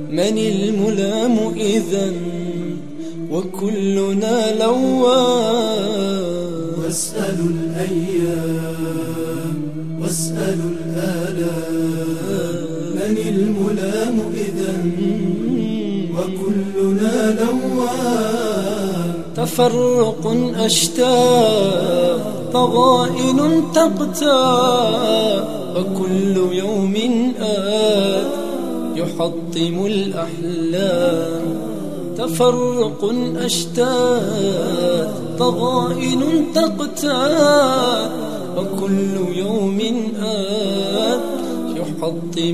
من الملام إذن وكلنا لوام. واسألوا الأيام واسألوا الآلام، من الملام إذن وكلنا لوام. تفرق أشتاء ضغائن تقتاء، وكل يوم آت يحطم الأحلام. تفرق أشتاء ضغائن تقتاء، وكل يوم آت يحطم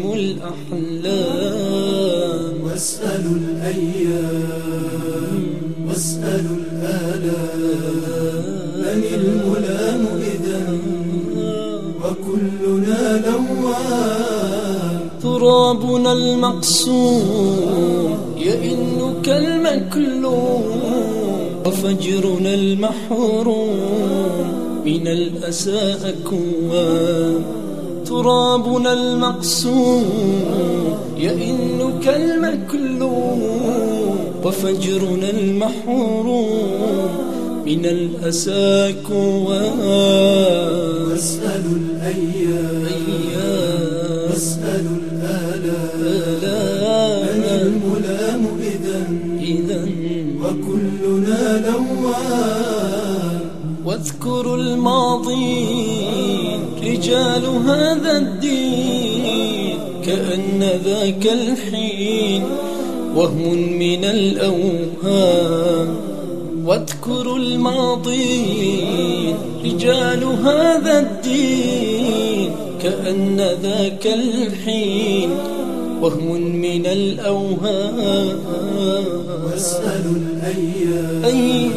الأحلام. واسألوا الأيام واسألوا الآلام، من الملام إذن وكلنا لوام. ترابنا المقسوم يئن كالمكلوم، وفجرنا المحروم من الأسى أكوام. ترابنا المقسوم يئن كالمكلوم، وفجرنا المحروم من الأسى أكوام. واسألوا الأيام واسألوا الآلام، من الملام إذن وكلنا لوام. واذكروا الماضين رجال هذا الدين، كأن ذاك الحين وهم من الأوهام. واذكروا الماضين رجال هذا الدين، كأن ذاك الحين وهم من الأوهام. واسألوا الأيام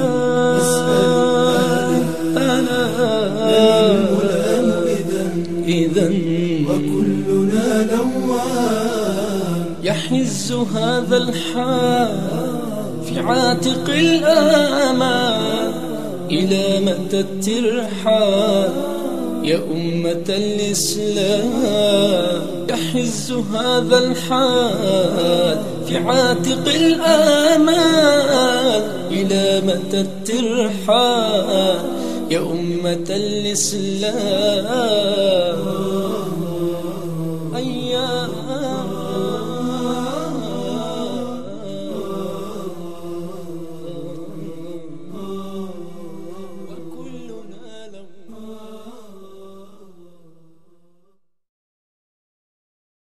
واسألوا الآلام، من الملام إذن وكلنا لوام. يحز هذا الحال في عاتق الآمال، إلى متى الترحال يا أمة الإسلام. يحز هذا الحال في عاتق الآمال، إلى متى الترحال يا أمة الإسلام.